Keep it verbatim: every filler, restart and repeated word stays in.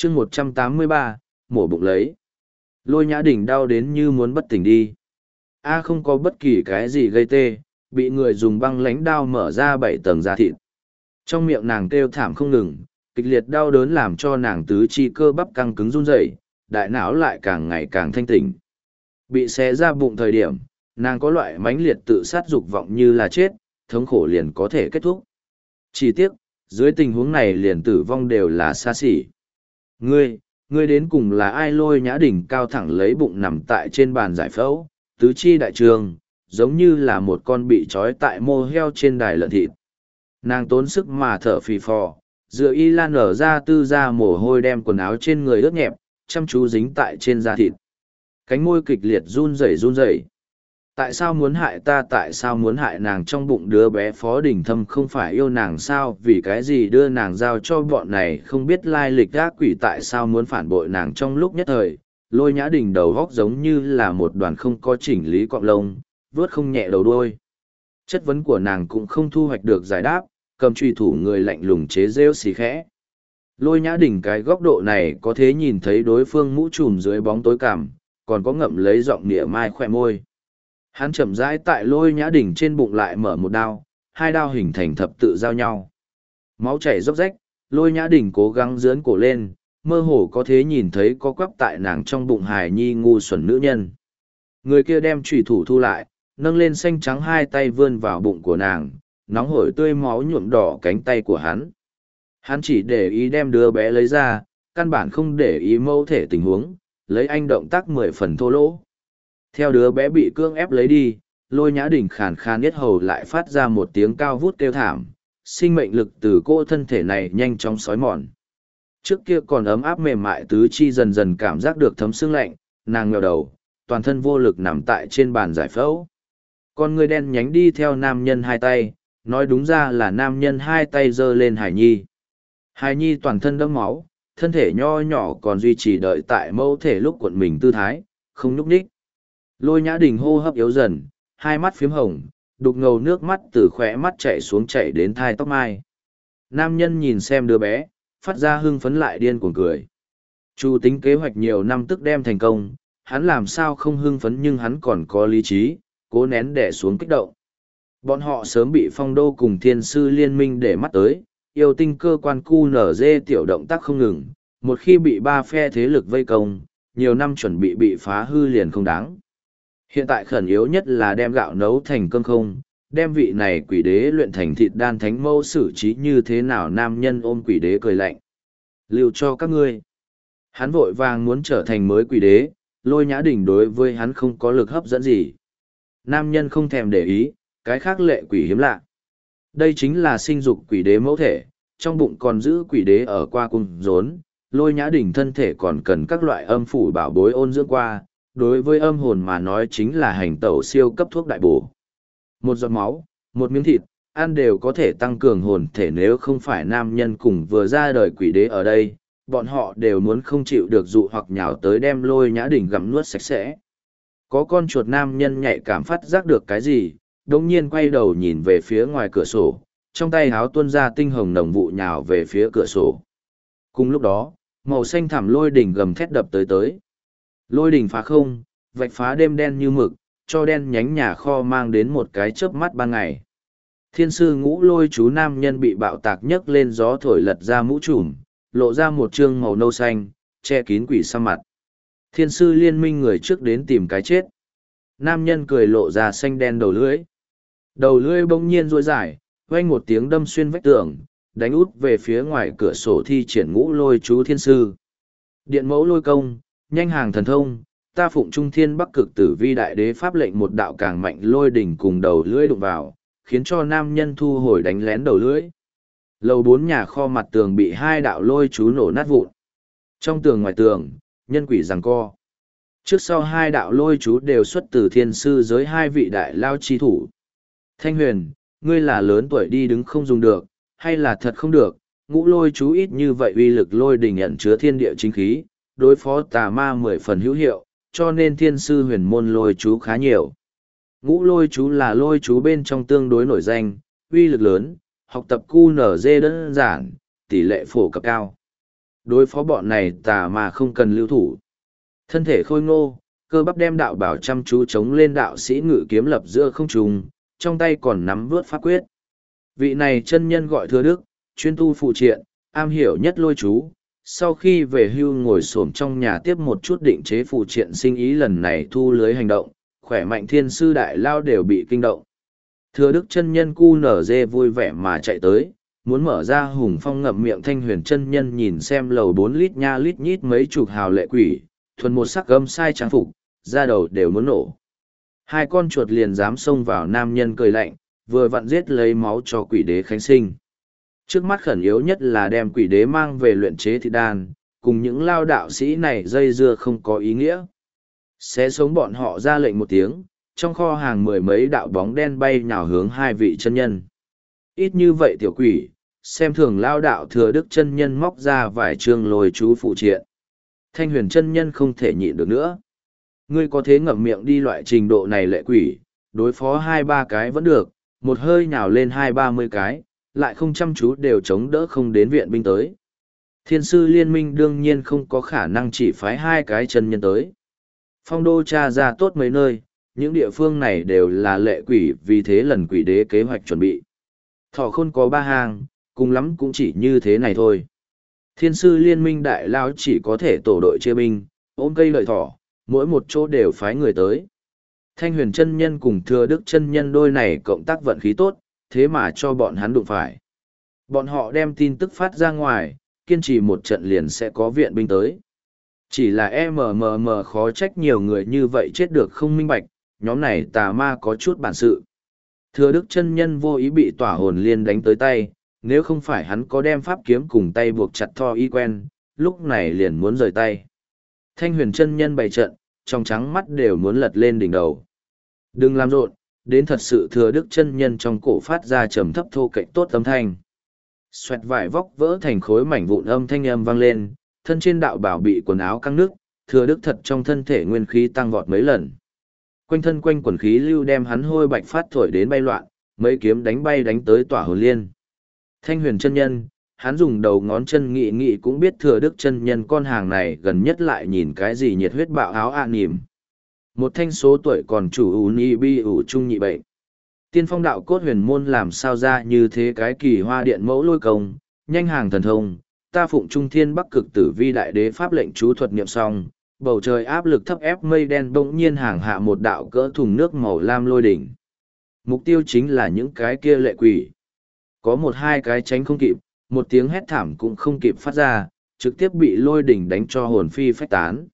chương một trăm tám mươi ba, mổ bụng lấy. Lôi Nhã Đình đau đến như muốn bất tỉnh đi. A không có bất kỳ cái gì gây tê, bị người dùng băng lánh đao mở ra bảy tầng da thịt. Trong miệng nàng kêu thảm không ngừng, kịch liệt đau đớn làm cho nàng tứ chi cơ bắp căng cứng run rẩy, đại não lại càng ngày càng thanh tỉnh. Bị xé ra bụng thời điểm, nàng có loại mãnh liệt tự sát dục vọng như là chết, thống khổ liền có thể kết thúc. Chỉ tiếc, dưới tình huống này liền tử vong đều là xa xỉ. Ngươi, ngươi đến cùng là ai? Lôi Nhã Đình cao thẳng lấy bụng nằm tại trên bàn giải phẫu, tứ chi đại trường, giống như là một con bị trói tại mô heo trên đài lợn thịt. Nàng tốn sức mà thở phì phò, dựa y lan nở ra tư ra mồ hôi đem quần áo trên người ướt nhẹp, chăm chú dính tại trên da thịt. Cánh môi kịch liệt run rẩy run rẩy. Tại sao muốn hại ta? Tại sao muốn hại nàng? Trong bụng đứa bé Phó Đình Thâm không phải yêu nàng sao? Vì cái gì đưa nàng giao cho bọn này không biết lai lịch ác quỷ? Tại sao muốn phản bội nàng? Trong lúc nhất thời, Lôi Nhã Đình đầu góc giống như là một đoàn không có chỉnh lý cọng lông, vớt không nhẹ đầu đuôi. Chất vấn của nàng cũng không thu hoạch được giải đáp, cầm truy thủ người lạnh lùng chế rêu xì khẽ. Lôi Nhã Đình cái góc độ này có thể nhìn thấy đối phương mũ trùm dưới bóng tối cảm, còn có ngậm lấy giọng nịa mai khoe môi. Hắn chậm rãi tại Lôi Nhã Đình trên bụng lại mở một đao, hai đao hình thành thập tự giao nhau. Máu chảy róc rách, Lôi Nhã Đình cố gắng dướn cổ lên, mơ hồ có thể nhìn thấy có quắp tại nàng trong bụng hài nhi ngu xuẩn nữ nhân. Người kia đem chủy thủ thu lại, nâng lên xanh trắng hai tay vươn vào bụng của nàng, nóng hổi tươi máu nhuộm đỏ cánh tay của hắn. Hắn chỉ để ý đem đứa bé lấy ra, căn bản không để ý mâu thể tình huống, lấy anh động tác mười phần thô lỗ. Theo đứa bé bị cưỡng ép lấy đi, Lôi Nhã Đình khàn khàn yết hầu lại phát ra một tiếng cao vút kêu thảm, sinh mệnh lực từ cô thân thể này nhanh chóng xói mòn. Trước kia còn ấm áp mềm mại tứ chi dần dần cảm giác được thấm sương lạnh, nàng nghèo đầu, toàn thân vô lực nằm tại trên bàn giải phẫu. Con người đen nhánh đi theo nam nhân hai tay, nói đúng ra là nam nhân hai tay giơ lên Hải Nhi. Hải Nhi toàn thân đẫm máu, thân thể nho nhỏ còn duy trì đợi tại mẫu thể lúc cuộn mình tư thái, không nhúc nhích. Lôi Nhã Đình hô hấp yếu dần, hai mắt phiếm hồng, đục ngầu nước mắt từ khóe mắt chảy xuống chảy đến thai tóc mai. Nam nhân nhìn xem đứa bé, phát ra hưng phấn lại điên cuồng cười. Chu tính kế hoạch nhiều năm tức đem thành công, hắn làm sao không hưng phấn nhưng hắn còn có lý trí, cố nén đè xuống kích động. Bọn họ sớm bị phong đô cùng thiên sư liên minh để mắt tới, yêu tinh cơ quan cu nở dê tiểu động tác không ngừng, một khi bị ba phe thế lực vây công, nhiều năm chuẩn bị bị phá hư liền không đáng. Hiện tại khẩn yếu nhất là đem gạo nấu thành cơm không, đem vị này quỷ đế luyện thành thịt đan thánh mâu xử trí như thế nào. Nam nhân ôm quỷ đế cười lạnh. Lưu cho các ngươi. Hắn vội vàng muốn trở thành mới quỷ đế, Lôi Nhã Đình đối với hắn không có lực hấp dẫn gì. Nam nhân không thèm để ý, cái khác lệ quỷ hiếm lạ. Đây chính là sinh dục quỷ đế mẫu thể, trong bụng còn giữ quỷ đế ở qua cung rốn, Lôi Nhã Đình thân thể còn cần các loại âm phủ bảo bối ôn dưỡng qua, đối với âm hồn mà nói chính là hành tẩu siêu cấp thuốc đại bổ. Một giọt máu, một miếng thịt, ăn đều có thể tăng cường hồn thể. Nếu không phải nam nhân cùng vừa ra đời quỷ đế ở đây, bọn họ đều muốn không chịu được dụ hoặc nhào tới đem Lôi Nhã Đình gặm nuốt sạch sẽ. Có con chuột nam nhân nhạy cảm phát giác được cái gì, đồng nhiên quay đầu nhìn về phía ngoài cửa sổ, trong tay háo tuôn ra tinh hồng nồng vụ nhào về phía cửa sổ. Cùng lúc đó, màu xanh thẳm lôi đỉnh gầm thét đập tới tới. Lôi đỉnh phá không, vạch phá đêm đen như mực, cho đen nhánh nhà kho mang đến một cái chớp mắt ban ngày. Thiên sư Ngũ Lôi chú nam nhân bị bạo tạc nhấc lên gió thổi lật ra mũ trùm, lộ ra một trương màu nâu xanh, che kín quỷ xăm mặt. Thiên sư liên minh người trước đến tìm cái chết. Nam nhân cười lộ ra xanh đen đầu lưỡi. Đầu lưỡi bỗng nhiên rối dài, vang một tiếng đâm xuyên vách tường, đánh út về phía ngoài cửa sổ thi triển Ngũ Lôi chú thiên sư. Điện mẫu lôi công, nhanh hàng thần thông, ta phụng trung thiên bắc cực tử vi đại đế pháp lệnh, một đạo càng mạnh lôi đỉnh cùng đầu lưỡi đụng vào, khiến cho nam nhân thu hồi đánh lén đầu lưỡi. Lầu bốn nhà kho mặt tường bị hai đạo lôi chú nổ nát vụn. Trong tường ngoài tường, nhân quỷ giằng co. Trước sau hai đạo lôi chú đều xuất từ thiên sư giới hai vị đại lao chi thủ. Thanh Huyền, ngươi là lớn tuổi đi đứng không dùng được, hay là thật không được? Ngũ lôi chú ít như vậy uy lực lôi đỉnh ẩn chứa thiên địa chính khí, đối phó tà ma mười phần hữu hiệu, cho nên thiên sư huyền môn lôi chú khá nhiều. Ngũ lôi chú là lôi chú bên trong tương đối nổi danh, uy lực lớn, học tập cu nở dê đơn giản, tỷ lệ phổ cập cao. Đối phó bọn này tà mà không cần lưu thủ. Thân thể khôi ngô, cơ bắp đem đạo bảo chăm chú chống lên đạo sĩ ngự kiếm lập giữa không trung, trong tay còn nắm vớt pháp quyết. Vị này chân nhân gọi Thừa Đức, chuyên tu phụ triện, am hiểu nhất lôi chú. Sau khi về hưu ngồi xổm trong nhà tiếp một chút định chế phụ triện sinh ý lần này thu lưới hành động, khỏe mạnh thiên sư đại lao đều bị kinh động. Thừa Đức chân nhân cu nở dê vui vẻ mà chạy tới, muốn mở ra hùng phong ngậm miệng. Thanh Huyền chân nhân nhìn xem lầu bốn lít nha lít nhít mấy chục hào lệ quỷ, thuần một sắc gấm sai trang phục, da đầu đều muốn nổ. Hai con chuột liền dám xông vào nam nhân cười lạnh, vừa vặn giết lấy máu cho quỷ đế khánh sinh. Trước mắt khẩn yếu nhất là đem quỷ đế mang về luyện chế thị đan, cùng những lao đạo sĩ này dây dưa không có ý nghĩa. Sẽ sống bọn họ ra lệnh một tiếng, trong kho hàng mười mấy đạo bóng đen bay nhào hướng hai vị chân nhân. Ít như vậy tiểu quỷ, xem thường lao đạo Thừa Đức chân nhân móc ra vài chương lôi chú phụ triện. Thanh Huyền chân nhân không thể nhịn được nữa. Ngươi có thế ngậm miệng đi loại trình độ này lệ quỷ, đối phó hai ba cái vẫn được, một hơi nhào lên hai ba mươi cái, lại không chăm chú đều chống đỡ không đến viện binh tới. Thiên sư liên minh đương nhiên không có khả năng chỉ phái hai cái chân nhân tới. Phong đô tra ra tốt mấy nơi, những địa phương này đều là lệ quỷ, vì thế lần quỷ đế kế hoạch chuẩn bị. Thỏ khôn có ba hàng, cùng lắm cũng chỉ như thế này thôi. Thiên sư liên minh đại lao chỉ có thể tổ đội chia binh, ôm cây lợi thỏ, mỗi một chỗ đều phái người tới. Thanh Huyền chân nhân cùng Thừa Đức chân nhân đôi này cộng tác vận khí tốt, thế mà cho bọn hắn đụng phải. Bọn họ đem tin tức phát ra ngoài, kiên trì một trận liền sẽ có viện binh tới. Chỉ là em mờ mờ mờ khó trách nhiều người như vậy chết được không minh bạch, nhóm này tà ma có chút bản sự. Thừa Đức chân nhân vô ý bị tỏa hồn liên đánh tới tay, nếu không phải hắn có đem pháp kiếm cùng tay buộc chặt Tho y quen, lúc này liền muốn rời tay. Thanh Huyền chân nhân bày trận, trong trắng mắt đều muốn lật lên đỉnh đầu. Đừng làm rộn, đến thật sự Thừa Đức chân nhân trong cổ phát ra trầm thấp thô kệch tốt âm thanh. Xoẹt vải vóc vỡ thành khối mảnh vụn, âm thanh âm vang lên, thân trên đạo bảo bị quần áo căng nước, Thừa Đức thật trong thân thể nguyên khí tăng vọt mấy lần. Quanh thân quanh quần khí lưu đem hắn hôi bạch phát thổi đến bay loạn, mấy kiếm đánh bay đánh tới tỏa hồn liên. Thanh Huyền chân nhân, hắn dùng đầu ngón chân nghị nghị cũng biết Thừa Đức chân nhân con hàng này gần nhất lại nhìn cái gì nhiệt huyết bạo áo ạ à nỉm. Một thanh số tuổi còn chủ ủ ni bi ủ trung nhị bệnh. Tiên phong đạo cốt huyền môn làm sao ra như thế cái kỳ hoa điện mẫu lôi công, nhanh hàng thần thông, ta phụng trung thiên bắc cực tử vi đại đế pháp lệnh chú thuật niệm xong, bầu trời áp lực thấp ép mây đen bỗng nhiên hàng hạ một đạo cỡ thùng nước màu lam lôi đỉnh. Mục tiêu chính là những cái kia lệ quỷ. Có một hai cái tránh không kịp, một tiếng hét thảm cũng không kịp phát ra, trực tiếp bị lôi đỉnh đánh cho hồn phi phách tán.